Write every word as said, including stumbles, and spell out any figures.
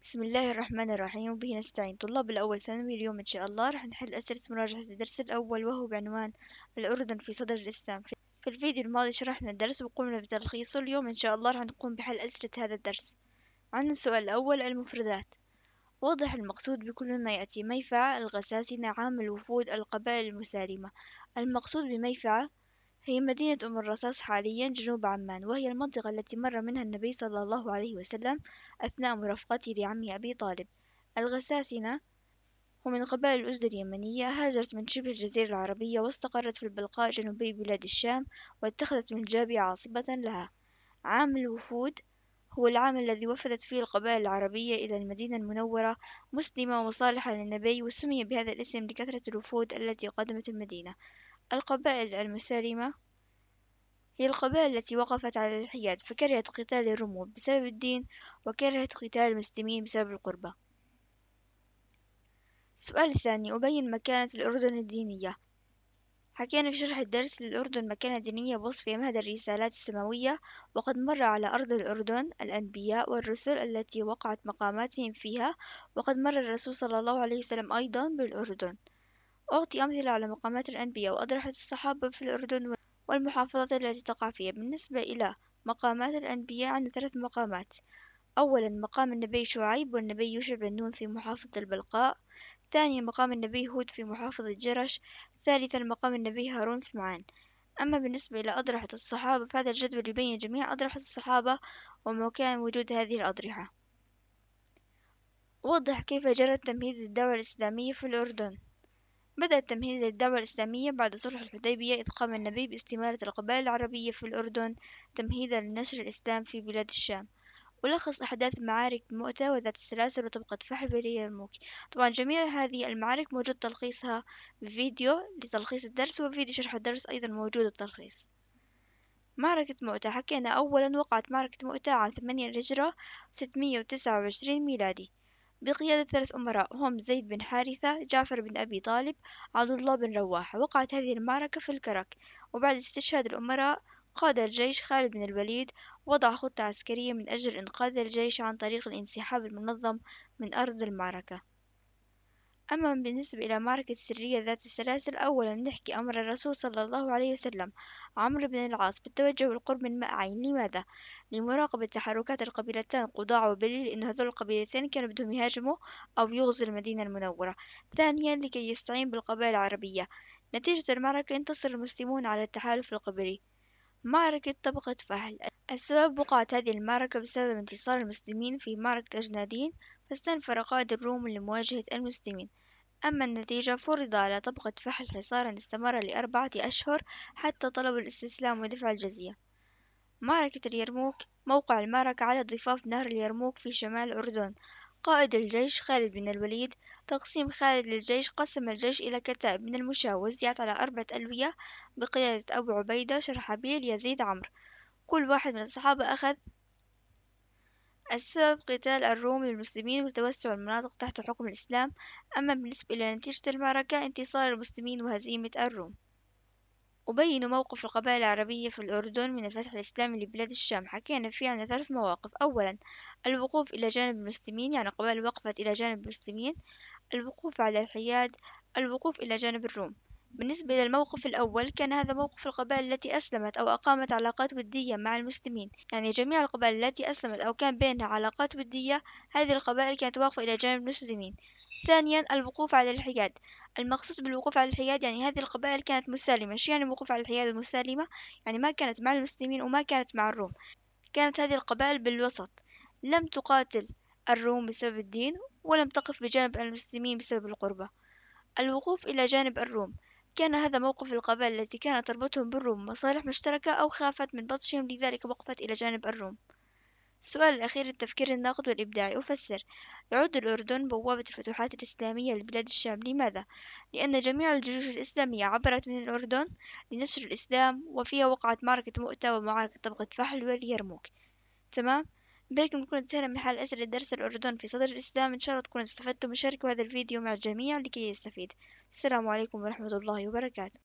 بسم الله الرحمن الرحيم، وبه نستعين. طلاب الأول ثانوي، اليوم إن شاء الله رح نحل أسئلة مراجعة الدرس الأول، وهو بعنوان الأردن في صدر الإسلام. في الفيديو الماضي شرحنا الدرس وقمنا بتلخيصه. اليوم إن شاء الله رح نقوم بحل أسئلة هذا الدرس. عندنا السؤال الأول: المفردات. وضح المقصود بكل ما يأتي. ميفعة، الغساسنة، عام الوفود، القبائل المسالمة. المقصود بميفعة هي مدينة أم الرصاص حاليا جنوب عمان، وهي المنطقة التي مر منها النبي صلى الله عليه وسلم أثناء مرافقته لعمه أبي طالب. الغساسنة هم من قبائل الأزد اليمنية، هاجرت من شبه الجزيرة العربية واستقرت في البلقاء جنوبي بلاد الشام، واتخذت من الجابية عاصمة لها. عام الوفود هو العام الذي وفدت فيه القبائل العربية إلى المدينة المنورة مسلمة وصالحة للنبي، وسمي بهذا الاسم لكثرة الوفود التي قدمت المدينة. القبائل المسالمة هي القبائل التي وقفت على الحياد، فكرهت قتال الروم بسبب الدين، وكرهت قتال المسلمين بسبب القربة. السؤال الثاني: أبين مكانة الأردن الدينية. حكينا في شرح الدرس للأردن مكانة دينية بوصفها مهد الرسالات السماوية، وقد مر على أرض الأردن الأنبياء والرسل التي وقعت مقاماتهم فيها، وقد مر الرسول صلى الله عليه وسلم أيضا بالأردن. أعطي أمثلة على مقامات الأنبياء وأضرحة الصحابة في الأردن والمحافظات التي تقع فيها. بالنسبة إلى مقامات الأنبياء عندنا ثلاث مقامات: أولا مقام النبي شعيب والنبي يوشع بن نون في محافظة البلقاء. ثانيا مقام النبي هود في محافظة جرش. ثالثا مقام النبي هارون في معان. أما بالنسبة إلى أضرحة الصحابة فهذا الجدول يبين جميع أضرحة الصحابة ومكان وجود هذه الأضرحة. وضح كيف جرى التمهيد للدولة الإسلامية في الأردن. بدأ التمهيد للدعوة الإسلامية بعد صلح الحديبية، إذ قام النبي باستمارة القبائل العربية في الأردن تمهيدا لنشر الإسلام في بلاد الشام. ولخص أحداث معارك مؤتة وذات السلاسل وطبقة فحل واليرموك. طبعا جميع هذه المعارك موجود تلخيصها بفيديو لتلخيص الدرس، وفيديو شرح الدرس أيضا موجود التلخيص. معركة مؤتة. حكينا أولا وقعت معركة مؤتة عام ثمانية الهجرة ستمائة وتسعة وعشرين ميلادي بقيادة ثلاث أمراء هم زيد بن حارثة، جعفر بن أبي طالب، عبد الله بن رواحة. وقعت هذه المعركة في الكرك، وبعد استشهاد الأمراء قاد الجيش خالد بن الوليد وضع خطة عسكرية من أجل إنقاذ الجيش عن طريق الانسحاب المنظم من أرض المعركة. أما بالنسبة إلى معركة سرية ذات السلاسل، أولا نحكي أمر الرسول صلى الله عليه وسلم عمرو بن العاص بالتوجه بالقرب من ماء عين. لماذا؟ لمراقبة تحركات القبيلتين قضاع وبليل، لأن هذول القبيلتين كانوا بدهم يهاجموا أو يغزوا المدينة المنورة. ثانيا لكي يستعين بالقبائل العربية. نتيجة المعركة انتصر المسلمون على التحالف القبلي. معركة طبقة فحل. السبب: وقعت هذه المعركة بسبب انتصار المسلمين في معركة أجنادين، فاستنفر قائد الروم لمواجهة المسلمين. أما النتيجة: فرض على طبقة فحل حصارا استمر لأربعة أشهر حتى طلبوا الاستسلام ودفع الجزية. معركة اليرموك. موقع المعركة على ضفاف نهر اليرموك في شمال الأردن. قائد الجيش خالد بن الوليد. تقسيم خالد للجيش: قسم الجيش إلى كتائب من المشاة وزعت على أربعة ألوية بقيادة أبو عبيدة شرحبيل يزيد عمرو. كل واحد من الصحابة أخذ. السبب: قتال الروم للمسلمين وتوسع المناطق تحت حكم الإسلام. أما بالنسبة إلى نتيجة المعركة: انتصار المسلمين وهزيمة الروم. أبين موقف القبائل العربية في الأردن من الفتح الإسلامي لبلاد الشام. حكينا فيه عن ثلاث مواقف: أولا الوقوف إلى جانب المسلمين، يعني قبائل وقفت إلى جانب المسلمين. الوقوف على الحياد. الوقوف إلى جانب الروم. بالنسبة إلى الموقف الأول، كان هذا موقف القبائل التي أسلمت أو أقامت علاقات ودية مع المسلمين، يعني جميع القبائل التي أسلمت أو كان بينها علاقات ودية هذه القبائل كانت واقفة إلى جانب المسلمين. ثانيا الوقوف على الحياد. المقصود بالوقوف على الحياد يعني هذه القبائل كانت مسالمة. شو يعني الوقوف على الحياد المسالمة؟ يعني ما كانت مع المسلمين وما كانت مع الروم، كانت هذه القبائل بالوسط، لم تقاتل الروم بسبب الدين ولم تقف بجانب المسلمين بسبب القربة. الوقوف إلى جانب الروم. كان هذا موقف القبائل التي كانت تربطهم بالروم مصالح مشتركة أو خافت من بطشهم، لذلك وقفت إلى جانب الروم. السؤال الأخير: التفكير الناقد والإبداعي. أفسر: يعد الأردن بوابة الفتوحات الإسلامية لبلاد الشام. لماذا؟ لأن جميع الجيوش الإسلامية عبرت من الأردن لنشر الإسلام، وفيها وقعت معركة مؤتة ومعركة طبقة فحل واليرموك. تمام. بهيك نكون انتهينا من حل أسئلة درس الأردن في صدر الإسلام. إن شاء الله تكونوا استفدتم، وشاركوا هذا الفيديو مع الجميع لكي يستفيد. السلام عليكم ورحمة الله وبركاته.